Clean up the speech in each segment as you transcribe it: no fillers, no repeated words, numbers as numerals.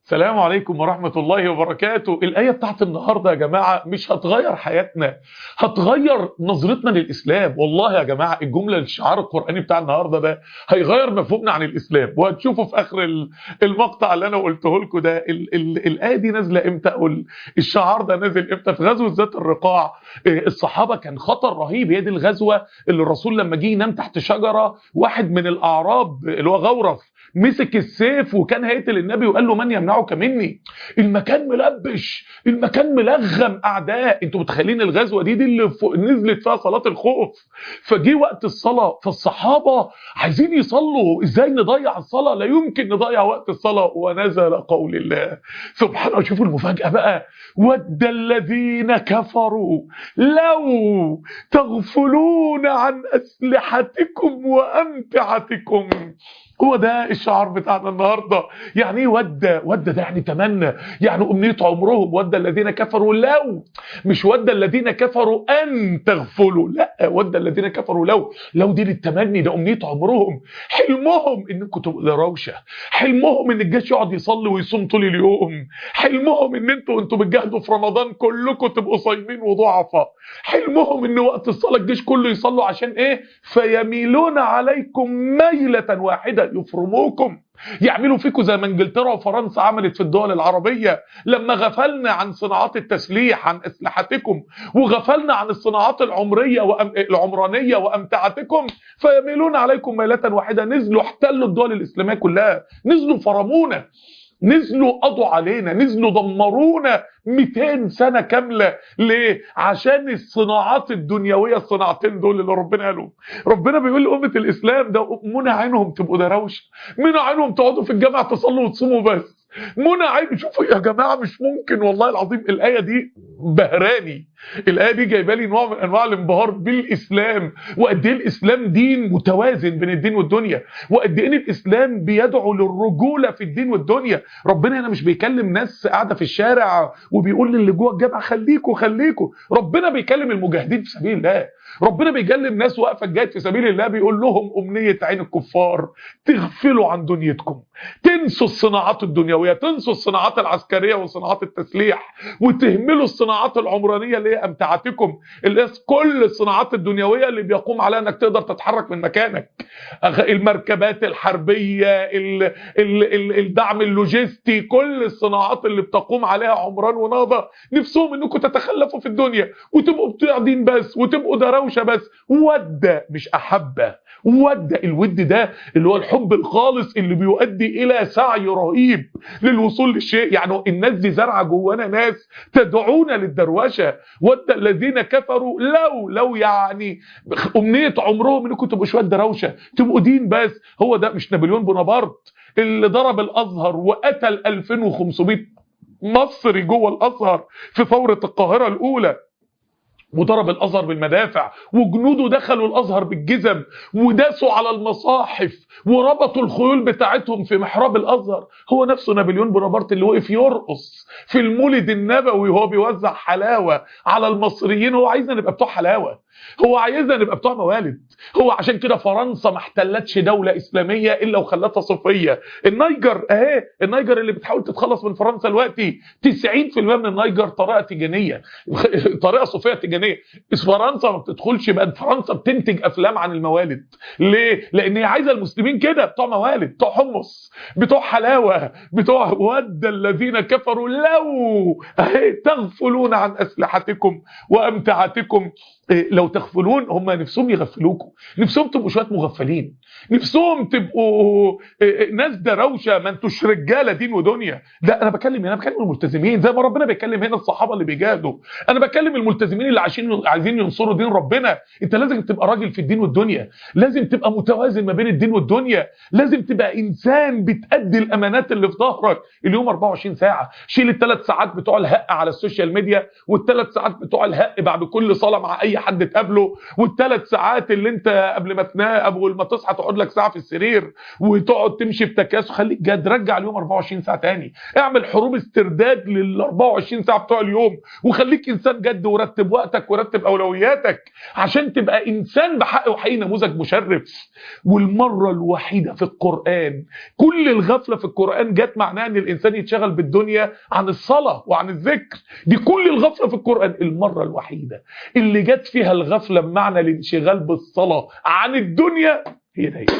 السلام عليكم ورحمة الله وبركاته. الآية بتاعت النهاردة يا جماعة مش هتغير حياتنا، هتغير نظرتنا للإسلام. والله يا جماعة الجملة الشعار القرآني بتاع النهاردة ده هيغير مفهومنا عن الإسلام، وهتشوفوا في آخر المقطع اللي أنا قلته لكم ده. الآية دي نازلة إمتى أو الشعار ده نازل إمتى؟ في غزوة ذات الرقاع. الصحابة كان خطر رهيب. هي دي الغزوة اللي الرسول لما جه ينام تحت شجرة، واحد من الأعراب اللي هو غورث مسك السيف وكان هيقتل النبي وقال له من يمنعك مني. المكان ملبش، المكان ملغم اعداء. انتوا متخيلين الغزوه دي اللي نزلت فيها صلاه الخوف؟ فجي وقت الصلاه، فالصحابه عايزين يصلوا، ازاي نضيع الصلاه؟ لا يمكن نضيع وقت الصلاه. ونزل قول الله سبحانه. شوفوا المفاجاه بقى: ود الذين كفروا لو تغفلون عن اسلحتكم وامتعتكم. هو ده الشعار بتاعنا النهارده. يعني ايه ود؟ ود ده يعني تمنى، يعني امنيه عمرهم. ود الذين كفروا لو، مش ود الذين كفروا ان تغفلوا، لا، ود الذين كفروا لو دي للتمني، ده امنيه عمرهم، حلمهم انكم تبقوا روشه، حلمهم ان الجيش يقعد يصلي ويصوم طول اليوم، حلمهم ان انتوا بتجاهدوا في رمضان كلكم تبقوا صايمين وضعفاء، حلمهم ان وقت الصلاه الجيش كله يصلوا. عشان ايه؟ فيميلون عليكم ميله واحده، يفرموكم، يعملوا فيكم زي ما انجلترا وفرنسا عملت في الدول العربيه لما غفلنا عن صناعات التسليح، عن اسلحتكم، وغفلنا عن الصناعات العمرانيه وامتعتكم. فيميلون عليكم ميله واحده. نزلوا احتلوا الدول الاسلاميه كلها، نزلوا فرمونا، نزلوا قضوا علينا، نزلوا دمرونا 200 سنة كاملة. ليه؟ عشان الصناعات الدنيوية، الصناعتين دول اللي ربنا قالوا. ربنا بيقول لأمة الإسلام ده منى عينهم تبقوا دروشة، منى عينهم تقعدوا في الجامعة تصلوا وتصوموا بس، منى عين. شوفوا يا جماعة، مش ممكن والله العظيم. الآية دي بهراني، الآية دي جايبه لي نوع من أنواع الانبهار بالإسلام، وقد إيه الإسلام دين متوازن بين الدين والدنيا، وقد إيه الإسلام بيدعو للرجولة في الدين والدنيا. ربنا هنا مش بيكلم ناس قاعدة في الشارع وبيقول للي جوه الجامعة خليكوا خليكوا. ربنا بيكلم المجاهدين في سبيل الله، ربنا بيكلم ناس واقفة الجاهد في سبيل الله، بيقول لهم أمنية عين الكفار تغفلوا عن دنيتكم، تنسوا الصناعات الدنيوية، تنسوا الصناعات العسكرية وصناعات التسليح، وتهملوا الصناعات العمرانية اللي هي أمتعتكم، اللي هي كل الصناعات الدنيوية اللي بيقوم عليها أنك تقدر تتحرك من مكانك. المركبات الحربية، الدعم اللوجستي، كل الصناعات اللي بتقوم عليها عمران ونهضة، نفسهم أنكم تتخلفوا في الدنيا وتبقوا قاعدين بس وتبقوا دروشة بس. ود مش أحبة، ود الود ده اللي هو الحب الخالص اللي بيؤدي الى سعي رهيب للوصول للشيء. يعني الناس دي زرعه جوانا ناس تدعونا للدروشه. ود الذين كفروا لو يعني امنيه عمرهم انكم تبقوا شويه دروشه، تبقوا دين بس. هو ده مش نابليون بونابرت اللي ضرب الازهر وقتل 2500 مصري جوه الازهر في ثوره القاهره الاولى، وضرب الازهر بالمدافع، وجنوده دخلوا الازهر بالجزم وداسوا على المصاحف وربطوا الخيول بتاعتهم في محراب الازهر؟ هو نفسه نابليون بونابرت اللي وقف يرقص في المولد النبوي وهو بيوزع حلاوه على المصريين. هو عايزنا نبقى بتوع حلاوه، هو عايزنا نبقى بتوع موالد. هو عشان كده فرنسا ما احتلتش دوله اسلاميه الا وخلتها صوفيه. النيجر اهي، النيجر اللي بتحاول تتخلص من فرنسا دلوقتي 90% من النيجر طريقه تيجانيه، طريقه صوفيه تيجانيه. فرنسا ما بتدخلش بقى، فرنسا بتنتج افلام عن الموالد. ليه؟ لان هي عايزه المسلمين كده، بتوع موالد، بتوع حمص، بتوع حلاوه، بتوع ود الذين كفروا لو تغفلون عن اسلحتكم وامتعتكم. لو تغفلون، هم نفسهم يغفلوكم، نفسهم تبقوا شويه مغفلين، نفسهم تبقوا ناس دروشه، ما انتوش رجاله دين ودنيا. لا، انا بكلم الملتزمين زي ما ربنا بيكلم هنا الصحابه اللي بيجاهدوا. انا بكلم الملتزمين اللي عايزين ينصروا دين ربنا. انت لازم تبقى راجل في الدين والدنيا، لازم تبقى متوازن ما بين الدين والدنيا، لازم تبقى انسان بتأدي الامانات اللي في ظهرك. اليوم 24 ساعه، شيل ال3 ساعات بتوع الهق على السوشيال ميديا، وال3 ساعات بتوع الهق بعد كل صلاه مع اي حد بتتقابلوا، والثلاث ساعات اللي انت قبل ما تنام قبل ما تصحى تقعد لك ساعه في السرير وتقعد تمشي بتكاسل. خليك جد، رجع اليوم 24 ساعه تاني، اعمل حروب استرداد لل 24 ساعه بتوع اليوم، وخليك انسان جد، ورتب وقتك ورتب اولوياتك عشان تبقى انسان بحق وحقيقي نموذج مشرف. والمره الوحيده في القران كل الغفله في القران جت معناها ان الانسان يتشغل بالدنيا عن الصلاه وعن الذكر. دي كل الغفله في القران، المره الوحيده اللي جت فيها الغفله بمعنى الانشغال بالصلاه عن الدنيا هي دي.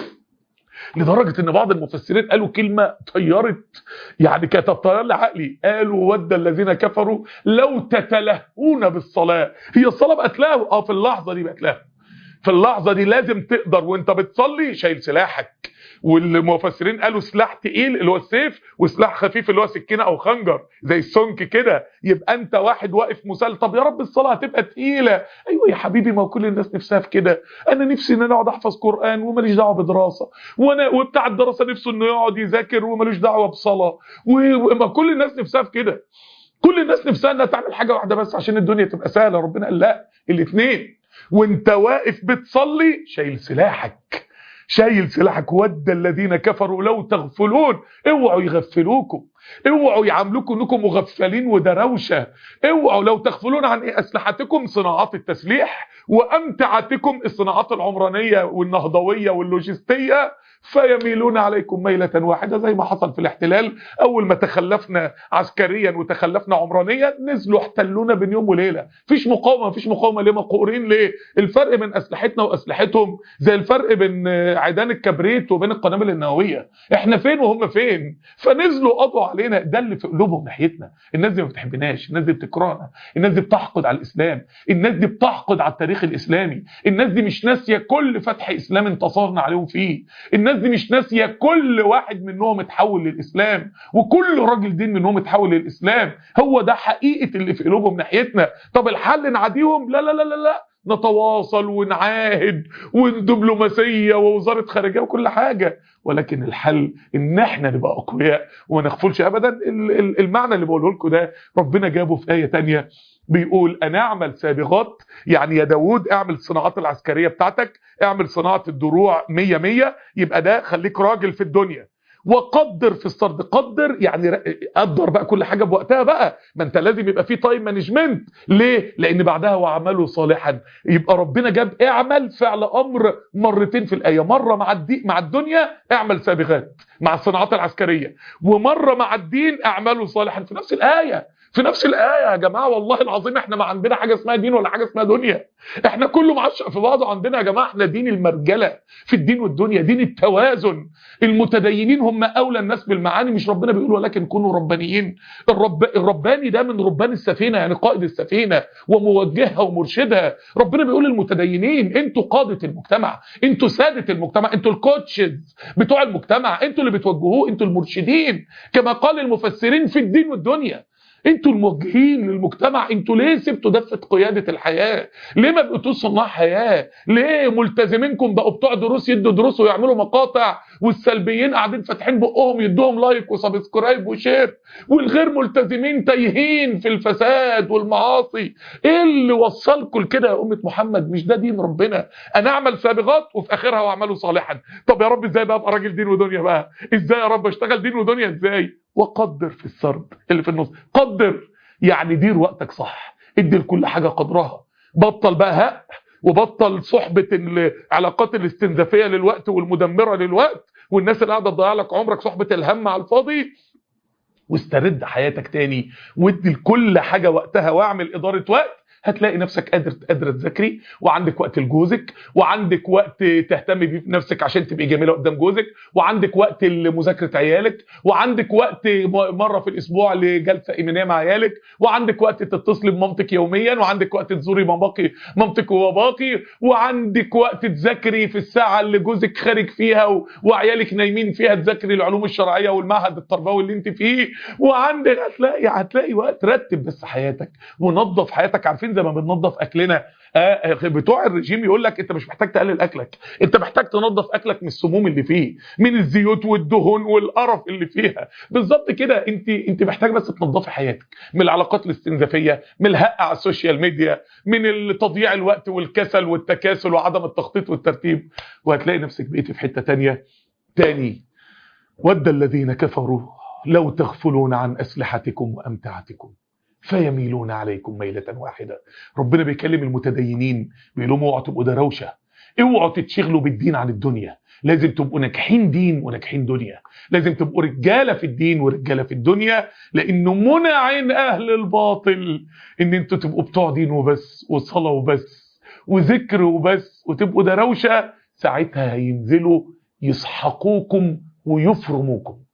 لدرجه ان بعض المفسرين قالوا كلمه طيرت، يعني كانت طيار لعقلي، قالوا ود الذين كفروا لو تتلهون بالصلاه. هي الصلاه بقت لهو؟ في اللحظه دي بقت لهو. في اللحظه دي لازم تقدر وانت بتصلي شايل سلاحك. والمفسرين قالوا سلاح تقيل اللي هو السيف، وسلاح خفيف اللي هو سكينه او خنجر زي السنك كده. يبقى انت واحد واقف مسل، طب يا رب الصلاه هتبقى تقيله. ايوه يا حبيبي، ما كل الناس نفسها في كده. انا نفسي ان انا اقعد احفظ قران وماليش دعوه بدراسه، وبتاع الدراسه نفسه انه يقعد يذاكر ومالوش دعوه بصلاه، وما كل الناس نفسها في كده. كل الناس نفسها انها تعمل حاجه واحده بس عشان الدنيا تبقى سهله. ربنا قال لا، الاثنين. وانت واقف بتصلي شايل سلاحك، شايل سلاحك. ود الذين كفروا لو تغفلون. اوعوا يغفلوكم، اوعوا يعاملوكم انكم مغفلين ودروشه. اوعوا لو تغفلون عن اسلحتكم، صناعات التسليح، وامتعتكم، الصناعات العمرانيه والنهضويه واللوجستيه، فيميلون عليكم ميله واحده. زي ما حصل في الاحتلال، اول ما تخلفنا عسكريا وتخلفنا عمرانيا نزلوا احتلونا بين يوم وليله. مفيش مقاومه، مفيش مقاومه. ليه مقهورين؟ ليه؟ الفرق بين اسلحتنا واسلحتهم زي الفرق بين عيدان الكبريت وبين القنابل النوويه. احنا فين وهم فين؟ فنزلوا قضوا علينا. ده اللي في قلوبهم ناحيتنا. الناس دي ما بتحبناش، الناس دي بتكرهنا، الناس دي بتحقد على الاسلام، الناس دي بتحقد على التاريخ الاسلامي، الناس دي مش ناسيه كل فتح اسلام انتصرنا عليهم فيه، الناس دي مش ناسيه كل واحد منهم اتحول للاسلام، وكل راجل دين منهم اتحول للاسلام. هو ده حقيقه اللي في قلوبهم ناحيتنا. طب الحل نعاديهم؟ لا لا لا لا لا، نتواصل ونعاهد ودبلوماسيه ووزاره خارجيه وكل حاجه، ولكن الحل ان احنا نبقى اقوياء وما نغفلش ابدا. المعنى اللي بقوله لكم ده ربنا جابه في ايه تانية، بيقول انا اعمل سابغات. يعني يا داوود اعمل الصناعات العسكريه بتاعتك، اعمل صناعه الدروع 100 يبقى ده خليك راجل في الدنيا. وقدر في السرد، قدر يعني قدر بقى كل حاجه بوقتها بقى. ما انت لازم يبقى في تايم مانجمنت. ليه؟ لان بعدها واعملوا صالحا. يبقى ربنا جاب اعمل فعل امر مرتين في الايه، مره مع الدنيا اعمل سابغات مع الصناعات العسكريه، ومره مع الدين اعملوا صالحا في نفس الايه. في نفس الآية يا جماعة. والله العظيم احنا ما عندنا حاجة اسمها دين ولا حاجة اسمها دنيا. احنا كله معشق في بعضه. عندنا يا جماعة احنا دين المرجلة في الدين والدنيا، دين التوازن. المتدينين هم أولى الناس بالمعاني. مش ربنا بيقول ولكن كونوا ربانيين؟ الرباني ده من ربان السفينة، يعني قائد السفينة وموجهها ومرشدها. ربنا بيقول المتدينين انتوا قادة المجتمع، انتوا سادة المجتمع، انتوا الكوتشز بتوع المجتمع، انتوا اللي بتوجهوه، انتوا المرشدين كما قال المفسرين في الدين والدنيا. انتوا الموجهين للمجتمع. انتوا ليه سبتوا دفة قيادة الحياة؟ ليه ما بقيتوش صناع حياة؟ ليه ملتزمينكم بقوا بتوع دروس يدوا دروس ويعملوا مقاطع، والسلبيين قاعدين فاتحين بقهم يدوهم لايك وسبسكرايب وشير، والغير ملتزمين تايهين في الفساد والمعاصي؟ ايه اللي وصلكم لكده يا أمة محمد؟ مش ده دين ربنا. انا اعمل سابغات وفي اخرها واعملوا صالحا. طب يا رب ازاي بقى ابقى راجل دين ودنيا بقى؟ ازاي يا رب اشتغل دين ودنيا ازاي؟ وقدر في السرد اللي في النص. قدر يعني دير وقتك صح، ادي لكل حاجة قدرها. بطل بقى هق، وبطل صحبة العلاقات الاستنزافية للوقت والمدمرة للوقت، والناس اللي قاعدة تضيع لك عمرك، صحبة الهم على الفاضي. واسترد حياتك تاني، وادي لكل حاجة وقتها، واعمل إدارة وقت. هتلاقي نفسك قادرة تذاكري، وعندك وقت لجوزك، وعندك وقت تهتمي بيه بنفسك عشان تبقي جميلة قدام جوزك، وعندك وقت لمذاكرة عيالك، وعندك وقت مرة في الأسبوع لجلسة إيمانية مع عيالك، وعندك وقت تتصلي بمامتك يوميا، وعندك وقت تزوري مامتك وباباكي، وعندك وقت تذاكري في الساعة اللي جوزك خارج فيها وعيالك نايمين فيها، تذاكري العلوم الشرعية والمعهد التربوي اللي انت فيه. وعندك هتلاقي وقت. رتب بس حياتك ونظف حياتك. عارفين عارفين زي ما بننظف اكلنا، بتوع الرجيم يقول لك انت مش محتاج تقلل اكلك، انت محتاج تنظف اكلك من السموم اللي فيه، من الزيوت والدهون والقرف اللي فيها. بالظبط كده، انت محتاج بس تنظفي حياتك من العلاقات الاستنزافيه، من الهقه على السوشيال ميديا، من تضييع الوقت والكسل والتكاسل وعدم التخطيط والترتيب، وهتلاقي نفسك بقيتي في حته تاني. ود الذين كفروا لو تغفلون عن اسلحتكم وامتعتكم فيميلون عليكم ميلة واحدة. ربنا بيكلم المتدينين بيقول لهم اوعوا تبقوا دروشه، اوعوا تتشغلوا بالدين عن الدنيا، لازم تبقوا ناجحين دين وناجحين دنيا، لازم تبقوا رجاله في الدين ورجاله في الدنيا، لانه منع عن اهل الباطل ان انتوا تبقوا بتوع دين وبس وصلاه وبس وذكر وبس وتبقوا دروشه، ساعتها هينزلوا يسحقوكم ويفرموكم.